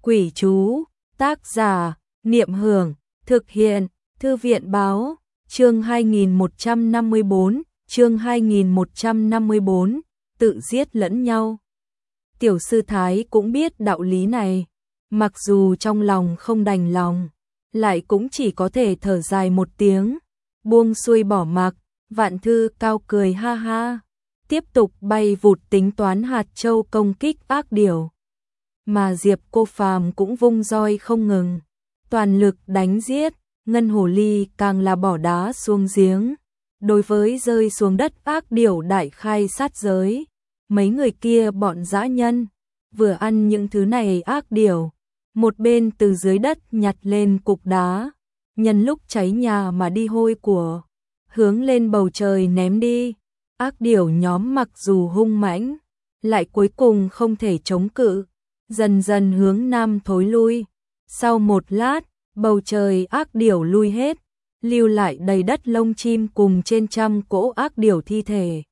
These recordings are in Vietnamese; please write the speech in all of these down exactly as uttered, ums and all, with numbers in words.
Quỷ chú, tác giả, Niệm Hưởng, thực hiện, Thư viện Báo, chương hai nghìn một trăm năm mươi bốn, chương hai nghìn một trăm năm mươi bốn, tự giết lẫn nhau. Tiểu sư Thái cũng biết đạo lý này, mặc dù trong lòng không đành lòng, lại cũng chỉ có thể thở dài một tiếng, buông xuôi bỏ mặc. Vạn Thư Cao cười ha ha, tiếp tục bay vụt tính toán hạt châu công kích ác điểu. Mà Diệp Cô Phàm cũng vung roi không ngừng, toàn lực đánh giết. Ngân Hồ Ly càng là bỏ đá xuống giếng, đối với rơi xuống đất ác điểu đại khai sát giới. Mấy người kia bọn dã nhân, vừa ăn những thứ này ác điểu, một bên từ dưới đất nhặt lên cục đá, nhân lúc cháy nhà mà đi hôi của, hướng lên bầu trời ném đi. Ác điểu nhóm mặc dù hung mãnh, lại cuối cùng không thể chống cự, dần dần hướng nam thối lui. Sau một lát, bầu trời ác điểu lui hết, lưu lại đầy đất lông chim cùng trên trăm cỗ ác điểu thi thể.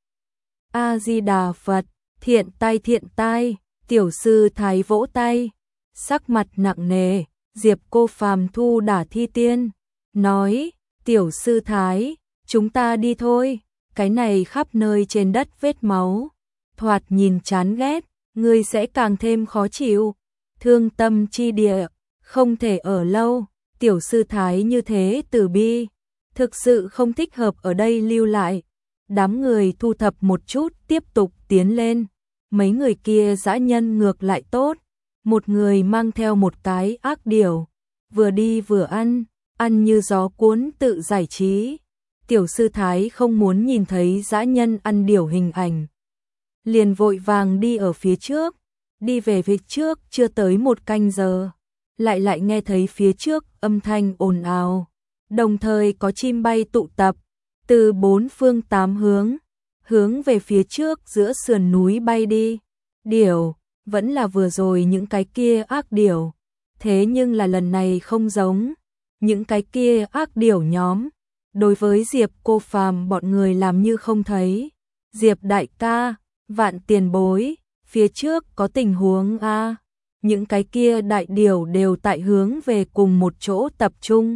A Di Đà Phật, thiện tai thiện tai. Tiểu sư Thái vỗ tay, sắc mặt nặng nề. Diệp Cô Phàm thu đả thi tiên, nói: Tiểu sư Thái, chúng ta đi thôi, cái này khắp nơi trên đất vết máu, thoạt nhìn chán ghét, ngươi sẽ càng thêm khó chịu. Thương tâm chi địa, không thể ở lâu. Tiểu sư Thái như thế từ bi, thực sự không thích hợp ở đây lưu lại. Đám người thu thập một chút tiếp tục tiến lên. Mấy người kia dã nhân ngược lại tốt, một người mang theo một cái ác điểu, vừa đi vừa ăn, ăn như gió cuốn tự giải trí. Tiểu sư Thái không muốn nhìn thấy dã nhân ăn điểu hình ảnh, liền vội vàng đi ở phía trước. Đi về phía trước chưa tới một canh giờ, lại lại nghe thấy phía trước âm thanh ồn ào, đồng thời có chim bay tụ tập từ bốn phương tám hướng, hướng về phía trước giữa sườn núi bay đi. Điểu, vẫn là vừa rồi những cái kia ác điểu, thế nhưng là lần này không giống. Những cái kia ác điểu nhóm, đối với Diệp Cô Phàm bọn người làm như không thấy. Diệp đại ca, Vạn tiền bối, phía trước có tình huống a. À. Những cái kia đại điểu đều tại hướng về cùng một chỗ tập trung.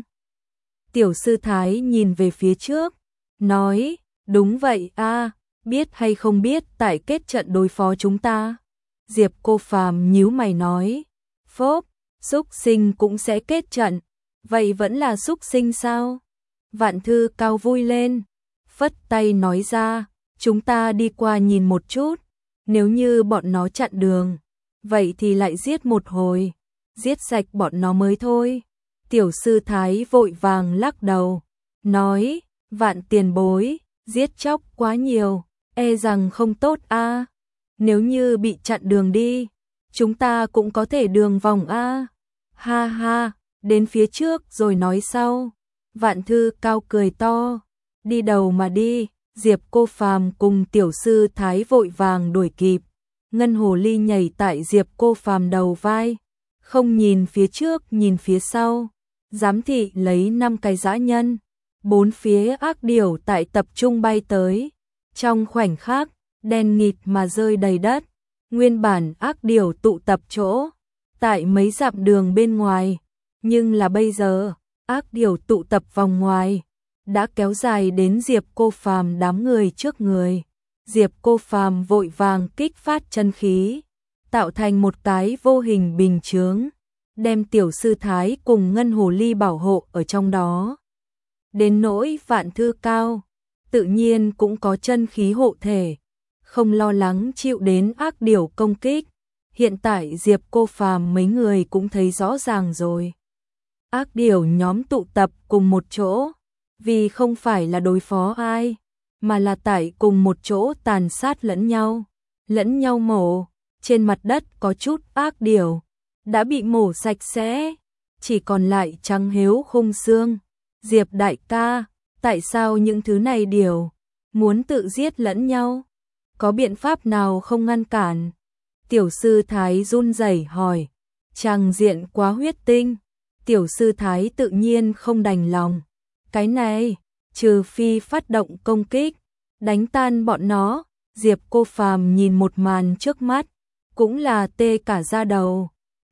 Tiểu sư Thái nhìn về phía trước, nói: đúng vậy a, à, biết hay không biết tại kết trận đối phó chúng ta. Diệp Cô Phàm nhíu mày nói: phốp, súc sinh cũng sẽ kết trận, vậy vẫn là súc sinh sao? Vạn Thư Cao vui lên, phất tay nói ra: chúng ta đi qua nhìn một chút, nếu như bọn nó chặn đường, vậy thì lại giết một hồi, giết sạch bọn nó mới thôi. Tiểu sư Thái vội vàng lắc đầu, nói: Vạn tiền bối, giết chóc quá nhiều, e rằng không tốt a. À. Nếu như bị chặn đường đi, chúng ta cũng có thể đường vòng a. À. Ha ha, đến phía trước rồi nói sau. Vạn Thư Cao cười to, đi đầu mà đi. Diệp Cô Phàm cùng tiểu sư Thái vội vàng đuổi kịp. Ngân Hồ Ly nhảy tại Diệp Cô Phàm đầu vai, không nhìn phía trước nhìn phía sau, giám thị lấy năm cái dã nhân. Bốn phía ác điểu tại tập trung bay tới, trong khoảnh khắc đen nghịt mà rơi đầy đất. Nguyên bản ác điểu tụ tập chỗ tại mấy dặm đường bên ngoài, nhưng là bây giờ ác điểu tụ tập vòng ngoài, đã kéo dài đến Diệp Cô Phàm đám người trước người. Diệp Cô Phàm vội vàng kích phát chân khí, tạo thành một cái vô hình bình chướng, đem tiểu sư Thái cùng Ngân Hồ Ly bảo hộ ở trong đó. Đến nỗi Vạn Thư Cao, tự nhiên cũng có chân khí hộ thể, không lo lắng chịu đến ác điểu công kích. Hiện tại Diệp Cô Phàm mấy người cũng thấy rõ ràng rồi. Ác điểu nhóm tụ tập cùng một chỗ, vì không phải là đối phó ai, mà là tại cùng một chỗ tàn sát lẫn nhau, lẫn nhau mổ. Trên mặt đất có chút ác điểu đã bị mổ sạch sẽ, chỉ còn lại trắng hếu khung xương. Diệp đại ca, tại sao những thứ này điểu muốn tự giết lẫn nhau? Có biện pháp nào không ngăn cản? Tiểu sư Thái run rẩy hỏi. Tràng diện quá huyết tinh, tiểu sư Thái tự nhiên không đành lòng. Cái này, trừ phi phát động công kích, đánh tan bọn nó. Diệp Cô Phàm nhìn một màn trước mắt, cũng là tê cả da đầu.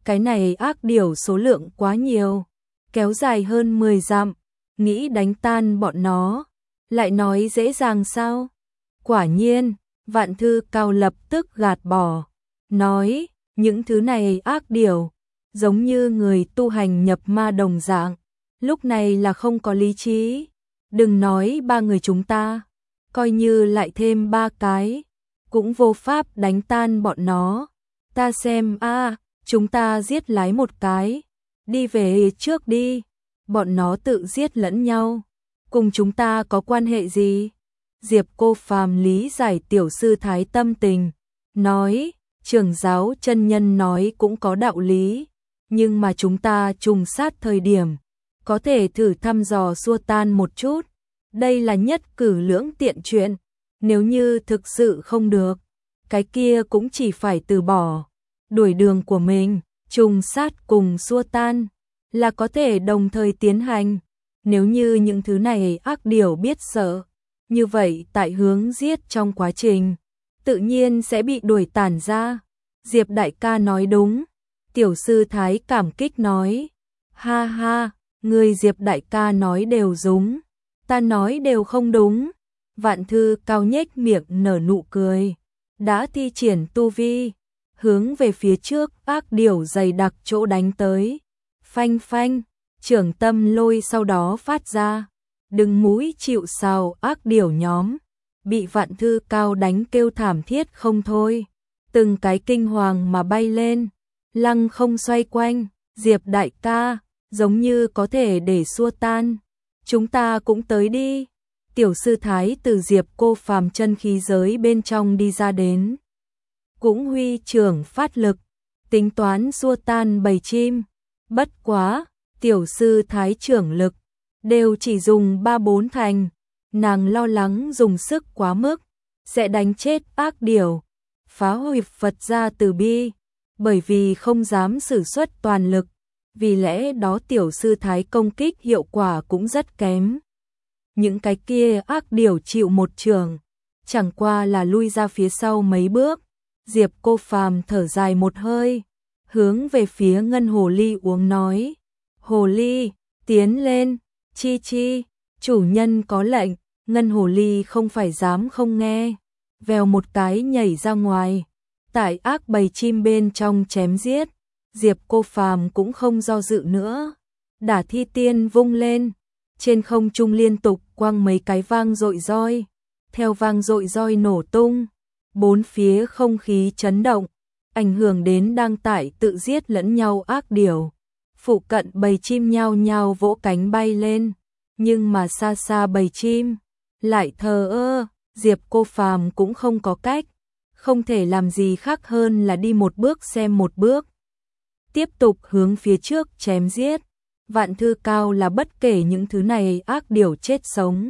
cái này ác điểu số lượng quá nhiều, kéo dài hơn mười dặm, nghĩ đánh tan bọn nó, lại nói dễ dàng sao? Quả nhiên, Vạn Thư Cao lập tức gạt bỏ, nói, những thứ này ác điểu, giống như người tu hành nhập ma đồng dạng, lúc này là không có lý trí, đừng nói ba người chúng ta, coi như lại thêm ba cái, cũng vô pháp đánh tan bọn nó. Ta xem a, à, chúng ta giết lái một cái, đi về trước đi, bọn nó tự giết lẫn nhau, cùng chúng ta có quan hệ gì? Diệp Cô Phàm lý giải tiểu sư thái tâm tình, nói, trưởng giáo chân nhân nói cũng có đạo lý, nhưng mà chúng ta trùng sát thời điểm, có thể thử thăm dò xua tan một chút, đây là nhất cử lưỡng tiện chuyện, nếu như thực sự không được, cái kia cũng chỉ phải từ bỏ, đuổi đường của mình, trùng sát cùng xua tan, là có thể đồng thời tiến hành, nếu như những thứ này ác điểu biết sợ, như vậy tại hướng giết trong quá trình, tự nhiên sẽ bị đuổi tản ra. Diệp đại ca nói đúng, tiểu sư thái cảm kích nói, ha ha, người Diệp đại ca nói đều đúng, ta nói đều không đúng. Vạn Thư Cao nhếch miệng nở nụ cười, đã thi triển tu vi, hướng về phía trước ác điểu dày đặc chỗ đánh tới, phanh phanh, trưởng tâm lôi sau đó phát ra, đừng mũi chịu sào ác điểu nhóm, bị Vạn Thư Cao đánh kêu thảm thiết không thôi, từng cái kinh hoàng mà bay lên, lăng không xoay quanh, Diệp đại ca, giống như có thể để xua tan, chúng ta cũng tới đi. Tiểu sư thái từ Diệp Cô Phàm chân khí giới bên trong đi ra đến, cũng huy trưởng phát lực, tính toán xua tan bầy chim, bất quá, tiểu sư thái trưởng lực, đều chỉ dùng ba bốn thành, nàng lo lắng dùng sức quá mức, sẽ đánh chết ác điểu, phá hủy Phật gia từ bi, bởi vì không dám sử xuất toàn lực, vì lẽ đó tiểu sư thái công kích hiệu quả cũng rất kém. Những cái kia ác điểu chịu một trường, chẳng qua là lui ra phía sau mấy bước, Diệp Cô Phàm thở dài một hơi, hướng về phía Ngân Hồ Ly uống nói, Hồ Ly, tiến lên, chi chi, chủ nhân có lệnh, Ngân Hồ Ly không phải dám không nghe, vèo một cái nhảy ra ngoài, tại ác bầy chim bên trong chém giết, Diệp Cô Phàm cũng không do dự nữa, đả thi tiên vung lên, trên không trung liên tục quăng mấy cái vang dội roi, theo vang dội roi nổ tung, bốn phía không khí chấn động, ảnh hưởng đến đang tại tự giết lẫn nhau ác điểu. Phụ cận bầy chim nhao nhao vỗ cánh bay lên, nhưng mà xa xa bầy chim lại thờ ơ, Diệp Cô Phàm cũng không có cách, không thể làm gì khác hơn là đi một bước xem một bước, tiếp tục hướng phía trước chém giết. Vạn Thư Cao là bất kể những thứ này ác điểu chết sống,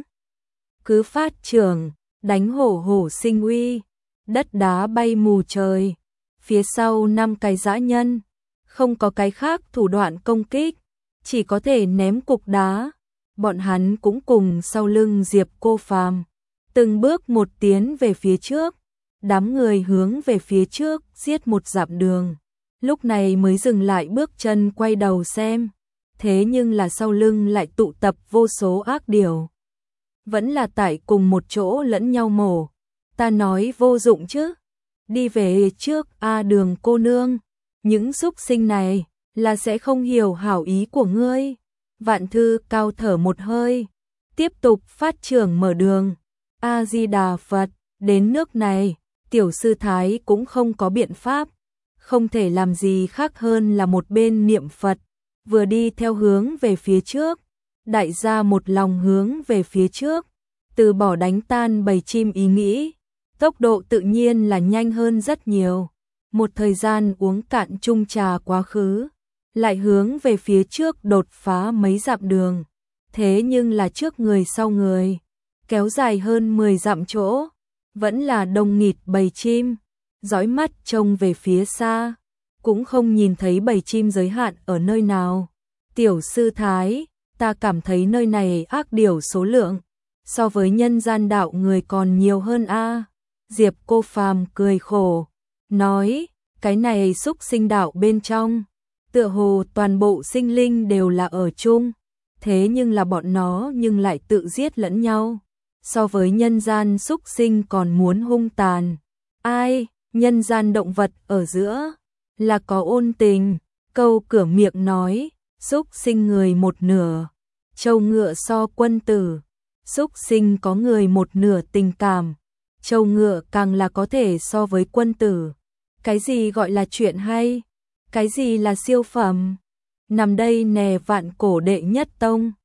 cứ phát trường, đánh hổ hổ sinh uy, đất đá bay mù trời, phía sau năm cái dã nhân, không có cái khác thủ đoạn công kích, chỉ có thể ném cục đá, bọn hắn cũng cùng sau lưng Diệp Cô Phàm, từng bước một tiến về phía trước, đám người hướng về phía trước giết một dặm đường, lúc này mới dừng lại bước chân quay đầu xem. Thế nhưng là sau lưng lại tụ tập vô số ác điểu, vẫn là tại cùng một chỗ lẫn nhau mổ, ta nói vô dụng chứ, đi về trước a Đường cô nương, những súc sinh này là sẽ không hiểu hảo ý của ngươi. Vạn Thư Cao thở một hơi, tiếp tục phát trưởng mở đường, A Di Đà Phật, đến nước này, tiểu sư thái cũng không có biện pháp, không thể làm gì khác hơn là một bên niệm Phật, vừa đi theo hướng về phía trước, đại gia một lòng hướng về phía trước, từ bỏ đánh tan bầy chim ý nghĩ, tốc độ tự nhiên là nhanh hơn rất nhiều. Một thời gian uống cạn chung trà quá khứ, lại hướng về phía trước đột phá mấy dặm đường, thế nhưng là trước người sau người, kéo dài hơn mười dặm chỗ, vẫn là đông nghịt bầy chim, dõi mắt trông về phía xa, cũng không nhìn thấy bầy chim giới hạn ở nơi nào. Tiểu sư thái, ta cảm thấy nơi này ác điểu số lượng, so với nhân gian đạo người còn nhiều hơn a. Diệp Cô Phàm cười khổ, nói, cái này xúc sinh đạo bên trong, Tựa hồ toàn bộ sinh linh đều là ở chung, thế nhưng là bọn nó nhưng lại tự giết lẫn nhau, so với nhân gian súc sinh còn muốn hung tàn. Ai, nhân gian động vật ở giữa là có ôn tình, câu cửa miệng nói, súc sinh người một nửa, trâu ngựa so quân tử, súc sinh có người một nửa tình cảm, trâu ngựa càng là có thể so với quân tử. Cái gì gọi là chuyện hay? Cái gì là siêu phẩm? Nằm đây nè vạn cổ đệ nhất tông.